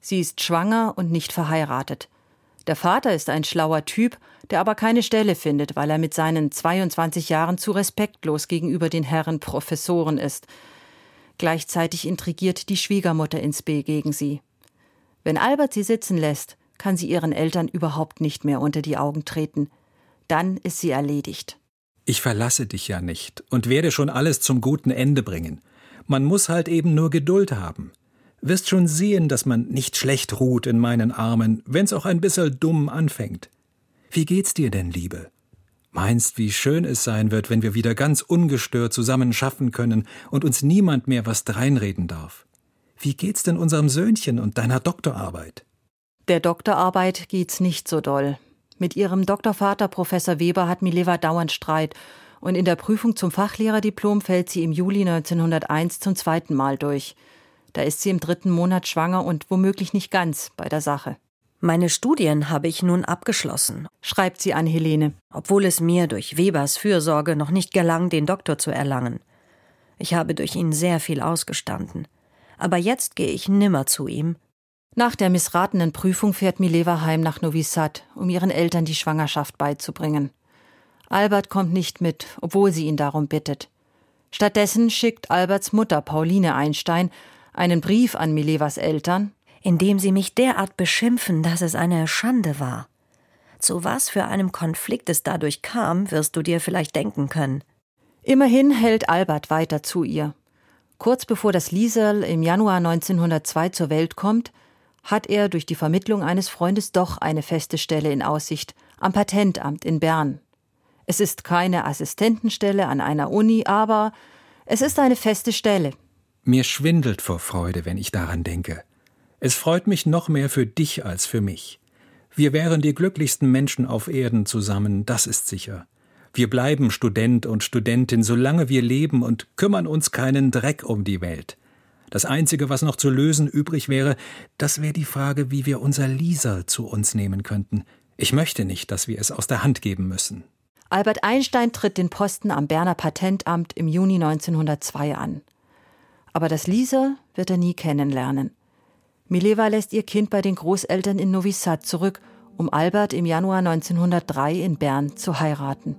Sie ist schwanger und nicht verheiratet. Der Vater ist ein schlauer Typ, der aber keine Stelle findet, weil er mit seinen zweiundzwanzig Jahren zu respektlos gegenüber den Herren Professoren ist. Gleichzeitig intrigiert die Schwiegermutter ins B gegen sie. Wenn Albert sie sitzen lässt, kann sie ihren Eltern überhaupt nicht mehr unter die Augen treten. Dann ist sie erledigt. Ich verlasse dich ja nicht und werde schon alles zum guten Ende bringen. Man muss halt eben nur Geduld haben. Wirst schon sehen, dass man nicht schlecht ruht in meinen Armen, wenn's auch ein bisschen dumm anfängt. Wie geht's dir denn, Liebe? Meinst, wie schön es sein wird, wenn wir wieder ganz ungestört zusammen schaffen können und uns niemand mehr was dreinreden darf? Wie geht's denn unserem Söhnchen und deiner Doktorarbeit? Der Doktorarbeit geht's nicht so doll. Mit ihrem Doktorvater Professor Weber hat Mileva dauernd Streit und in der Prüfung zum Fachlehrerdiplom fällt sie im Juli neunzehnhunderteins zum zweiten Mal durch. Da ist sie im dritten Monat schwanger und womöglich nicht ganz bei der Sache. Meine Studien habe ich nun abgeschlossen, schreibt sie an Helene, obwohl es mir durch Webers Fürsorge noch nicht gelang, den Doktor zu erlangen. Ich habe durch ihn sehr viel ausgestanden. Aber jetzt gehe ich nimmer zu ihm. Nach der missratenen Prüfung fährt Mileva heim nach Novi Sad, um ihren Eltern die Schwangerschaft beizubringen. Albert kommt nicht mit, obwohl sie ihn darum bittet. Stattdessen schickt Alberts Mutter Pauline Einstein einen Brief an Milevas Eltern, in dem sie mich derart beschimpfen, dass es eine Schande war. Zu was für einem Konflikt es dadurch kam, wirst du dir vielleicht denken können. Immerhin hält Albert weiter zu ihr. Kurz bevor das Lieserl im Januar neunzehnhundertzwei zur Welt kommt, hat er durch die Vermittlung eines Freundes doch eine feste Stelle in Aussicht am Patentamt in Bern. Es ist keine Assistentenstelle an einer Uni, aber es ist eine feste Stelle. Mir schwindelt vor Freude, wenn ich daran denke. Es freut mich noch mehr für dich als für mich. Wir wären die glücklichsten Menschen auf Erden zusammen, das ist sicher. Wir bleiben Student und Studentin, solange wir leben und kümmern uns keinen Dreck um die Welt. Das Einzige, was noch zu lösen übrig wäre, das wäre die Frage, wie wir unser Lieserl zu uns nehmen könnten. Ich möchte nicht, dass wir es aus der Hand geben müssen. Albert Einstein tritt den Posten am Berner Patentamt im Juni neunzehnhundertzwei an. Aber das Lieserl wird er nie kennenlernen. Mileva lässt ihr Kind bei den Großeltern in Novi Sad zurück, um Albert im Januar neunzehnhundertdrei in Bern zu heiraten.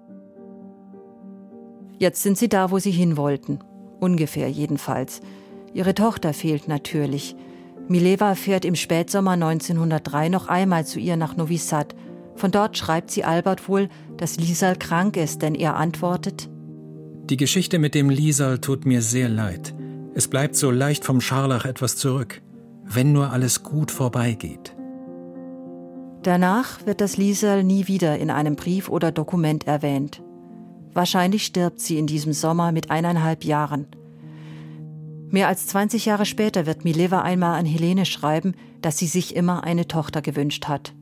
Jetzt sind sie da, wo sie hin wollten. Ungefähr jedenfalls. Ihre Tochter fehlt natürlich. Mileva fährt im Spätsommer neunzehnhundertdrei noch einmal zu ihr nach Novi Sad. Von dort schreibt sie Albert wohl, dass Lieserl krank ist, denn er antwortet: Die Geschichte mit dem Lieserl tut mir sehr leid. Es bleibt so leicht vom Scharlach etwas zurück. Wenn nur alles gut vorbeigeht. Danach wird das Lieserl nie wieder in einem Brief oder Dokument erwähnt. Wahrscheinlich stirbt sie in diesem Sommer mit eineinhalb Jahren. Mehr als zwanzig Jahre später wird Mileva einmal an Helene schreiben, dass sie sich immer eine Tochter gewünscht hat.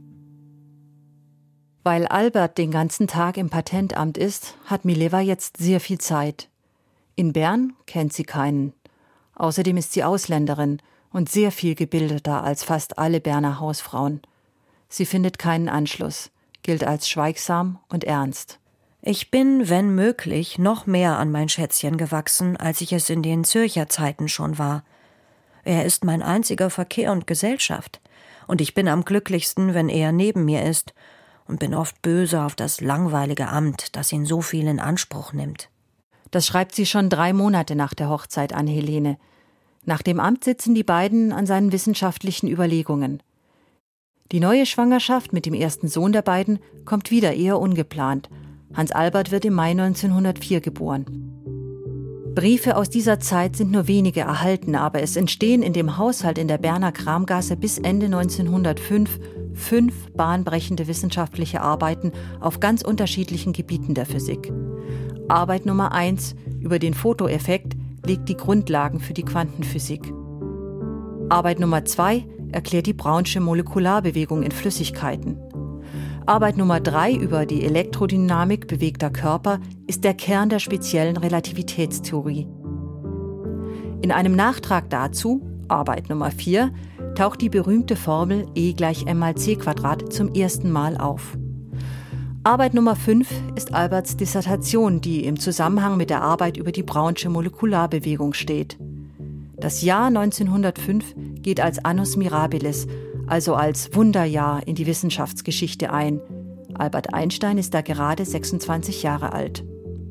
Weil Albert den ganzen Tag im Patentamt ist, hat Mileva jetzt sehr viel Zeit. In Bern kennt sie keinen. Außerdem ist sie Ausländerin und sehr viel gebildeter als fast alle Berner Hausfrauen. Sie findet keinen Anschluss, gilt als schweigsam und ernst. Ich bin, wenn möglich, noch mehr an mein Schätzchen gewachsen, als ich es in den Zürcher Zeiten schon war. Er ist mein einziger Verkehr und Gesellschaft, und ich bin am glücklichsten, wenn er neben mir ist, und bin oft böse auf das langweilige Amt, das ihn so viel in Anspruch nimmt. Das schreibt sie schon drei Monate nach der Hochzeit an Helene. Nach dem Amt sitzen die beiden an seinen wissenschaftlichen Überlegungen. Die neue Schwangerschaft mit dem ersten Sohn der beiden kommt wieder eher ungeplant. Hans Albert wird im Mai neunzehnhundertvier geboren. Briefe aus dieser Zeit sind nur wenige erhalten, aber es entstehen in dem Haushalt in der Berner Kramgasse bis Ende neunzehnhundertfünf fünf bahnbrechende wissenschaftliche Arbeiten auf ganz unterschiedlichen Gebieten der Physik. Arbeit Nummer eins über den Fotoeffekt legt die Grundlagen für die Quantenphysik. Arbeit Nummer zwei erklärt die Brownsche Molekularbewegung in Flüssigkeiten. Arbeit Nummer drei über die Elektrodynamik bewegter Körper ist der Kern der speziellen Relativitätstheorie. In einem Nachtrag dazu, Arbeit Nummer vier, taucht die berühmte Formel E gleich m mal c Quadrat zum ersten Mal auf. Arbeit Nummer fünf ist Alberts Dissertation, die im Zusammenhang mit der Arbeit über die Brownsche Molekularbewegung steht. Das Jahr neunzehnhundertfünf geht als Annus Mirabilis, also als Wunderjahr, in die Wissenschaftsgeschichte ein. Albert Einstein ist da gerade sechsundzwanzig Jahre alt.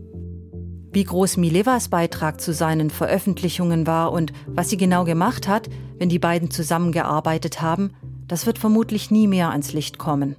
Wie groß Milevas Beitrag zu seinen Veröffentlichungen war und was sie genau gemacht hat, wenn die beiden zusammengearbeitet haben, das wird vermutlich nie mehr ans Licht kommen.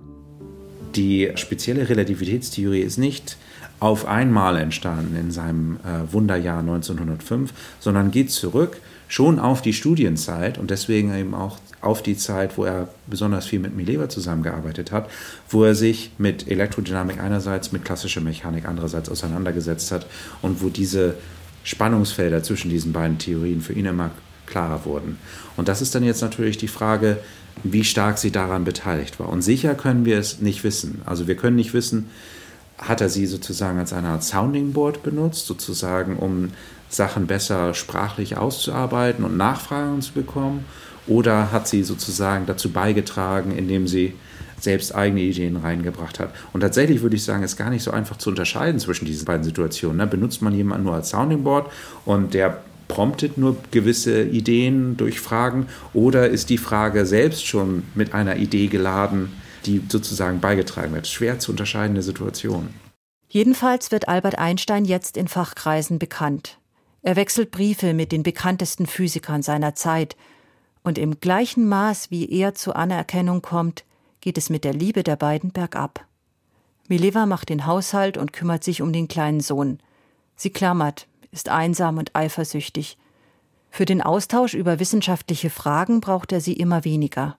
Die spezielle Relativitätstheorie ist nicht auf einmal entstanden in seinem äh, Wunderjahr neunzehnhundertfünf, sondern geht zurück schon auf die Studienzeit und deswegen eben auch auf die Zeit, wo er besonders viel mit Mileva zusammengearbeitet hat, wo er sich mit Elektrodynamik einerseits, mit klassischer Mechanik andererseits auseinandergesetzt hat und wo diese Spannungsfelder zwischen diesen beiden Theorien für ihn immer klarer wurden. Und das ist dann jetzt natürlich die Frage, wie stark sie daran beteiligt war. Und sicher können wir es nicht wissen. Also wir können nicht wissen, hat er sie sozusagen als eine Art Sounding Board benutzt, sozusagen um Sachen besser sprachlich auszuarbeiten und Nachfragen zu bekommen, oder hat sie sozusagen dazu beigetragen, indem sie selbst eigene Ideen reingebracht hat. Und tatsächlich würde ich sagen, ist gar nicht so einfach zu unterscheiden zwischen diesen beiden Situationen. Ne? Benutzt man jemanden nur als Sounding Board und der promptet nur gewisse Ideen durch Fragen, oder ist die Frage selbst schon mit einer Idee geladen, die sozusagen beigetragen wird? Schwer zu unterscheidende Situation. Jedenfalls wird Albert Einstein jetzt in Fachkreisen bekannt. Er wechselt Briefe mit den bekanntesten Physikern seiner Zeit. Und im gleichen Maß, wie er zur Anerkennung kommt, geht es mit der Liebe der beiden bergab. Mileva macht den Haushalt und kümmert sich um den kleinen Sohn. Sie klammert, ist einsam und eifersüchtig. Für den Austausch über wissenschaftliche Fragen braucht er sie immer weniger.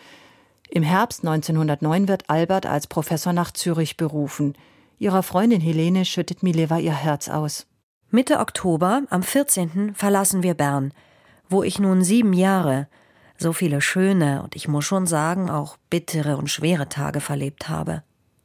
Im Herbst neunzehnhundertneun wird Albert als Professor nach Zürich berufen. Ihrer Freundin Helene schüttet Mileva ihr Herz aus. Mitte Oktober, am vierzehnten verlassen wir Bern, wo ich nun sieben Jahre, so viele schöne und ich muss schon sagen, auch bittere und schwere Tage verlebt habe.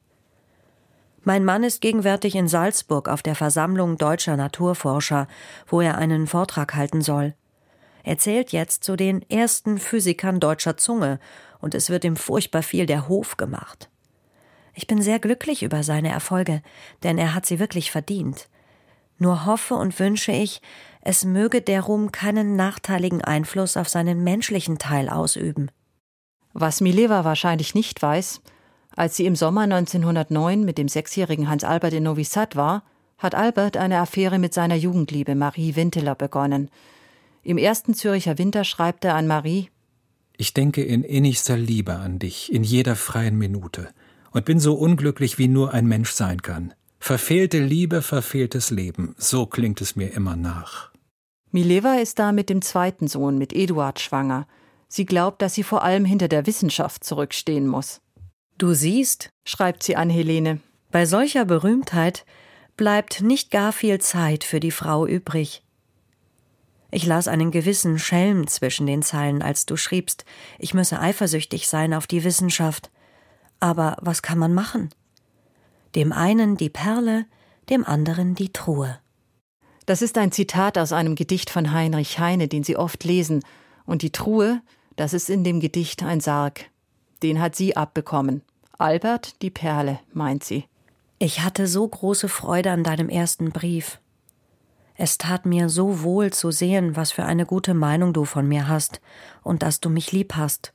Mein Mann ist gegenwärtig in Salzburg auf der Versammlung deutscher Naturforscher, wo er einen Vortrag halten soll. Er zählt jetzt zu den ersten Physikern deutscher Zunge und es wird ihm furchtbar viel der Hof gemacht. Ich bin sehr glücklich über seine Erfolge, denn er hat sie wirklich verdient. Nur hoffe und wünsche ich, es möge der Ruhm keinen nachteiligen Einfluss auf seinen menschlichen Teil ausüben. Was Mileva wahrscheinlich nicht weiß, als sie im Sommer neunzehnhundertneun mit dem sechsjährigen Hans Albert in Novi Sad war, hat Albert eine Affäre mit seiner Jugendliebe Marie Winteler begonnen. Im ersten Zürcher Winter schreibt er an Marie: Ich denke in innigster Liebe an dich, in jeder freien Minute, und bin so unglücklich, wie nur ein Mensch sein kann. Verfehlte Liebe, verfehltes Leben, so klingt es mir immer nach. Mileva ist da mit dem zweiten Sohn, mit Eduard, schwanger. Sie glaubt, dass sie vor allem hinter der Wissenschaft zurückstehen muss. Du siehst, schreibt sie an Helene, bei solcher Berühmtheit bleibt nicht gar viel Zeit für die Frau übrig. Ich las einen gewissen Schelm zwischen den Zeilen, als du schriebst, ich müsse eifersüchtig sein auf die Wissenschaft. Aber was kann man machen? Dem einen die Perle, dem anderen die Truhe. Das ist ein Zitat aus einem Gedicht von Heinrich Heine, den Sie oft lesen. Und die Truhe, das ist in dem Gedicht ein Sarg. Den hat sie abbekommen. Albert die Perle, meint sie. Ich hatte so große Freude an deinem ersten Brief. Es tat mir so wohl zu sehen, was für eine gute Meinung du von mir hast und dass du mich lieb hast.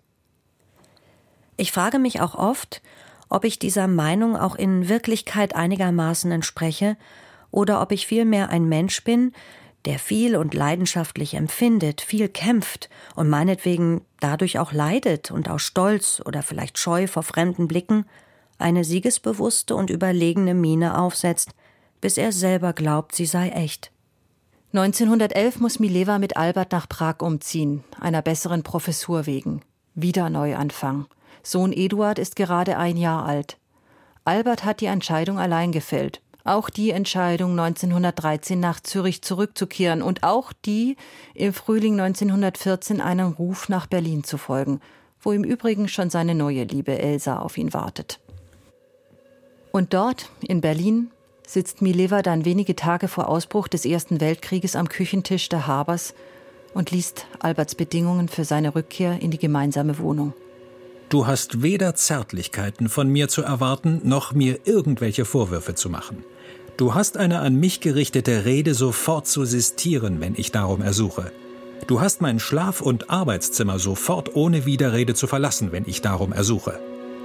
Ich frage mich auch oft, ob ich dieser Meinung auch in Wirklichkeit einigermaßen entspreche oder ob ich vielmehr ein Mensch bin, der viel und leidenschaftlich empfindet, viel kämpft und meinetwegen dadurch auch leidet und aus Stolz oder vielleicht Scheu vor fremden Blicken eine siegesbewusste und überlegene Miene aufsetzt, bis er selber glaubt, sie sei echt. neunzehnhundertelf muss Mileva mit Albert nach Prag umziehen, einer besseren Professur wegen. Wieder Neuanfang. Sohn Eduard ist gerade ein Jahr alt. Albert hat die Entscheidung allein gefällt. Auch die Entscheidung, neunzehnhundertdreizehn nach Zürich zurückzukehren und auch die, im Frühling neunzehnhundertvierzehn einem Ruf nach Berlin zu folgen, wo im Übrigen schon seine neue Liebe Elsa auf ihn wartet. Und dort, in Berlin, sitzt Mileva dann wenige Tage vor Ausbruch des Ersten Weltkrieges am Küchentisch der Habers und liest Alberts Bedingungen für seine Rückkehr in die gemeinsame Wohnung. Du hast weder Zärtlichkeiten von mir zu erwarten, noch mir irgendwelche Vorwürfe zu machen. Du hast eine an mich gerichtete Rede sofort zu sistieren, wenn ich darum ersuche. Du hast mein Schlaf- und Arbeitszimmer sofort ohne Widerrede zu verlassen, wenn ich darum ersuche.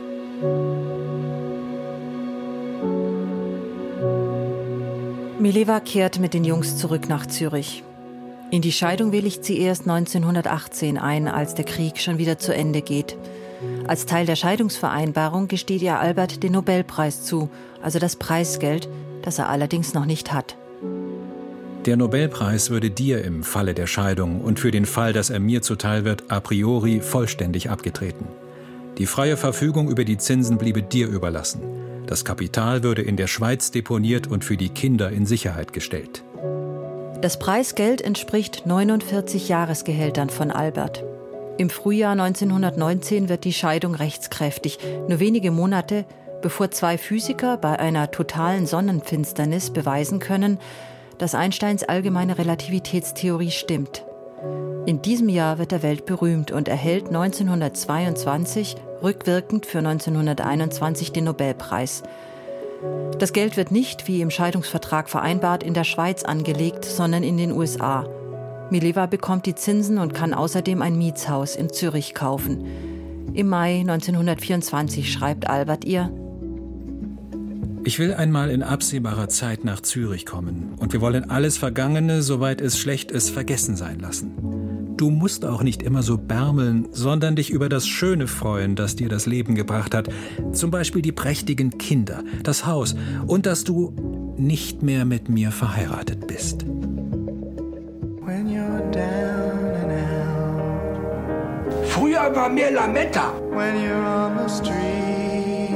Mileva kehrt mit den Jungs zurück nach Zürich. In die Scheidung willigt sie erst neunzehnhundertachtzehn ein, als der Krieg schon wieder zu Ende geht. Als Teil der Scheidungsvereinbarung gesteht ihr Albert den Nobelpreis zu, also das Preisgeld, das er allerdings noch nicht hat. Der Nobelpreis würde dir im Falle der Scheidung und für den Fall, dass er mir zuteil wird, a priori vollständig abgetreten. Die freie Verfügung über die Zinsen bliebe dir überlassen. Das Kapital würde in der Schweiz deponiert und für die Kinder in Sicherheit gestellt. Das Preisgeld entspricht neunundvierzig Jahresgehältern von Albert. Im Frühjahr neunzehnhundertneunzehn wird die Scheidung rechtskräftig, nur wenige Monate, bevor zwei Physiker bei einer totalen Sonnenfinsternis beweisen können, dass Einsteins allgemeine Relativitätstheorie stimmt. In diesem Jahr wird er weltberühmt und erhält neunzehnhundertzweiundzwanzig rückwirkend für neunzehnhunderteinundzwanzig den Nobelpreis. Das Geld wird nicht, wie im Scheidungsvertrag vereinbart, in der Schweiz angelegt, sondern in den U S A. Mileva bekommt die Zinsen und kann außerdem ein Mietshaus in Zürich kaufen. Im Mai neunzehnhundertvierundzwanzig schreibt Albert ihr: Ich will einmal in absehbarer Zeit nach Zürich kommen und wir wollen alles Vergangene, soweit es schlecht ist, vergessen sein lassen. Du musst auch nicht immer so bärmeln, sondern dich über das Schöne freuen, das dir das Leben gebracht hat. Zum Beispiel die prächtigen Kinder, das Haus und dass du nicht mehr mit mir verheiratet bist. When you're down and out. Früher war mehr Lametta. When you're on the street.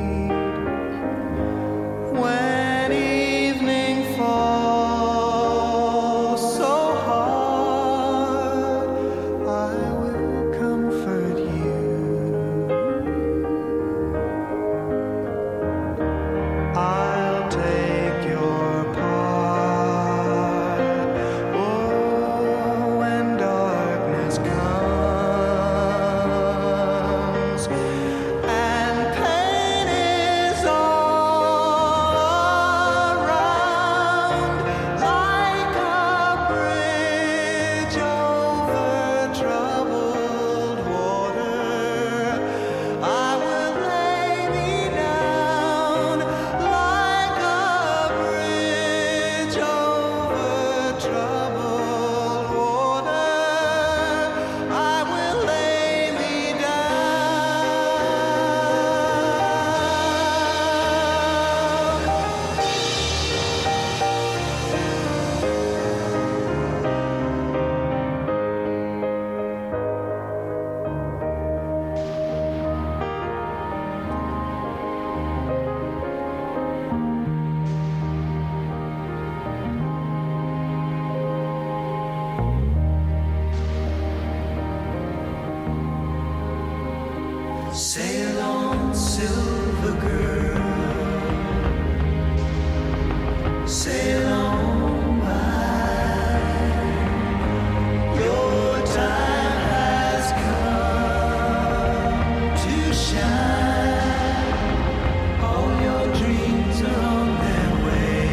When evening falls so hard, I will comfort you. I'll take your part. Oh, when darkness comes and pain is all around, like a bridge over troubled water, I will lay me down. Like a bridge over troubled water, I will lay me Sail on, silver girl. Sail on by. Your time has come to shine. All your dreams are on their way.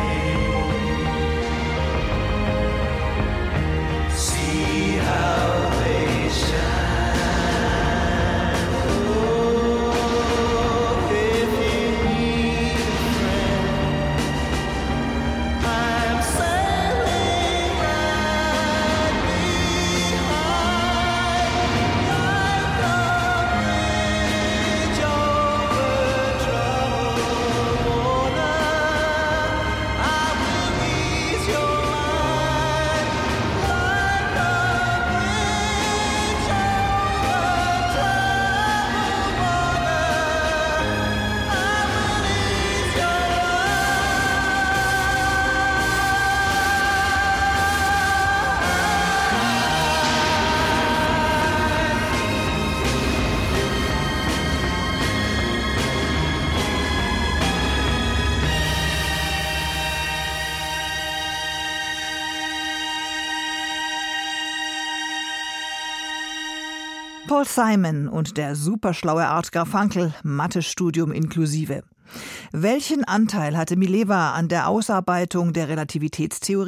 See how they shine. Paul Simon und der superschlaue Art Garfunkel, Mathestudium inklusive. Welchen Anteil hatte Mileva an der Ausarbeitung der Relativitätstheorie?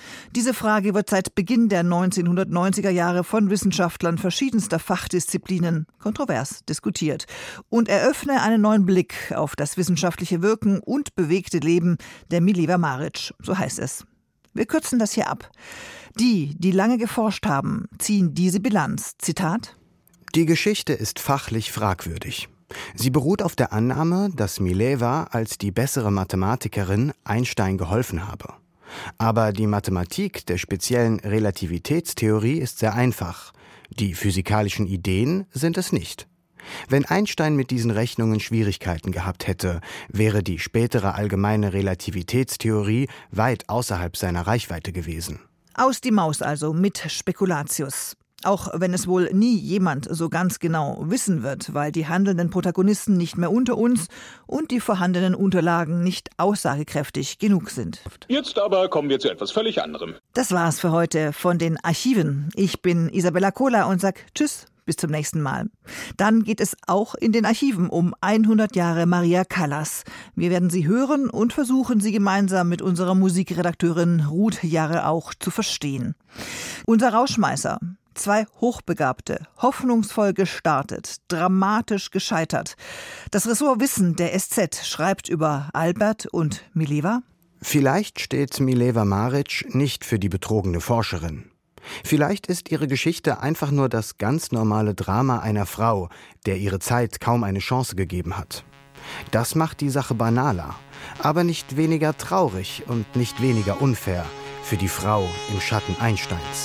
Diese Frage wird seit Beginn der neunzehnhundertneunziger Jahre von Wissenschaftlern verschiedenster Fachdisziplinen kontrovers diskutiert und eröffne einen neuen Blick auf das wissenschaftliche Wirken und bewegte Leben der Mileva Maric, so heißt es. Wir kürzen das hier ab. Die, die lange geforscht haben, ziehen diese Bilanz. Zitat: Die Geschichte ist fachlich fragwürdig. Sie beruht auf der Annahme, dass Mileva als die bessere Mathematikerin Einstein geholfen habe. Aber die Mathematik der speziellen Relativitätstheorie ist sehr einfach. Die physikalischen Ideen sind es nicht. Wenn Einstein mit diesen Rechnungen Schwierigkeiten gehabt hätte, wäre die spätere allgemeine Relativitätstheorie weit außerhalb seiner Reichweite gewesen. Aus die Maus also mit Spekulatius. Auch wenn es wohl nie jemand so ganz genau wissen wird, weil die handelnden Protagonisten nicht mehr unter uns und die vorhandenen Unterlagen nicht aussagekräftig genug sind. Jetzt aber kommen wir zu etwas völlig anderem. Das war's für heute von den Archiven. Ich bin Isabella Kohler und sag Tschüss. Bis zum nächsten Mal. Dann geht es auch in den Archiven um hundert Jahre Maria Callas. Wir werden sie hören und versuchen, sie gemeinsam mit unserer Musikredakteurin Ruth Jarre auch zu verstehen. Unser Rauschmeißer. Zwei Hochbegabte, hoffnungsvoll gestartet, dramatisch gescheitert. Das Ressort Wissen der S Z schreibt über Albert und Mileva. Vielleicht steht Mileva Maric nicht für die betrogene Forscherin. Vielleicht ist ihre Geschichte einfach nur das ganz normale Drama einer Frau, der ihre Zeit kaum eine Chance gegeben hat. Das macht die Sache banaler, aber nicht weniger traurig und nicht weniger unfair für die Frau im Schatten Einsteins.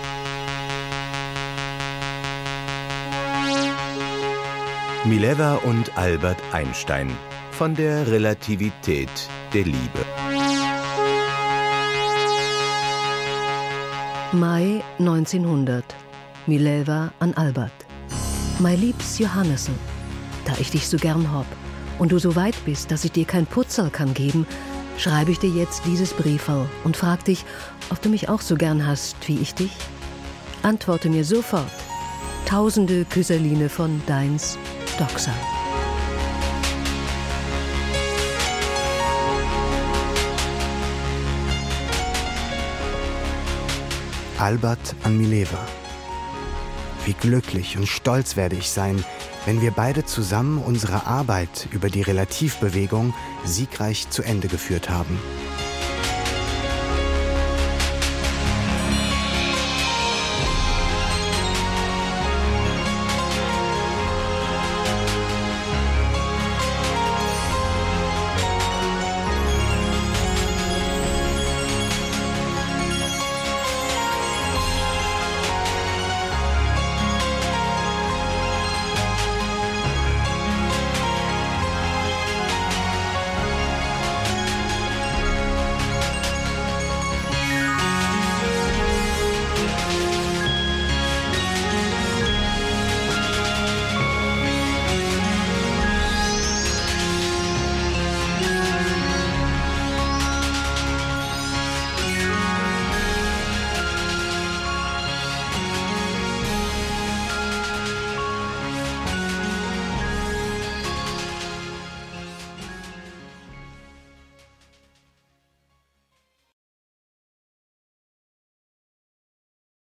Mileva und Albert Einstein von der Relativität der Liebe. Mai neunzehnhundert. Mileva an Albert. Mein liebs Johannessen, da ich dich so gern hab und du so weit bist, dass ich dir kein Putzerl kann geben, schreibe ich dir jetzt dieses Brieferl und frag dich, ob du mich auch so gern hast wie ich dich. Antworte mir sofort. Tausende Küsserline von deins Doxa. Albert an Mileva. Wie glücklich und stolz werde ich sein, wenn wir beide zusammen unsere Arbeit über die Relativbewegung siegreich zu Ende geführt haben.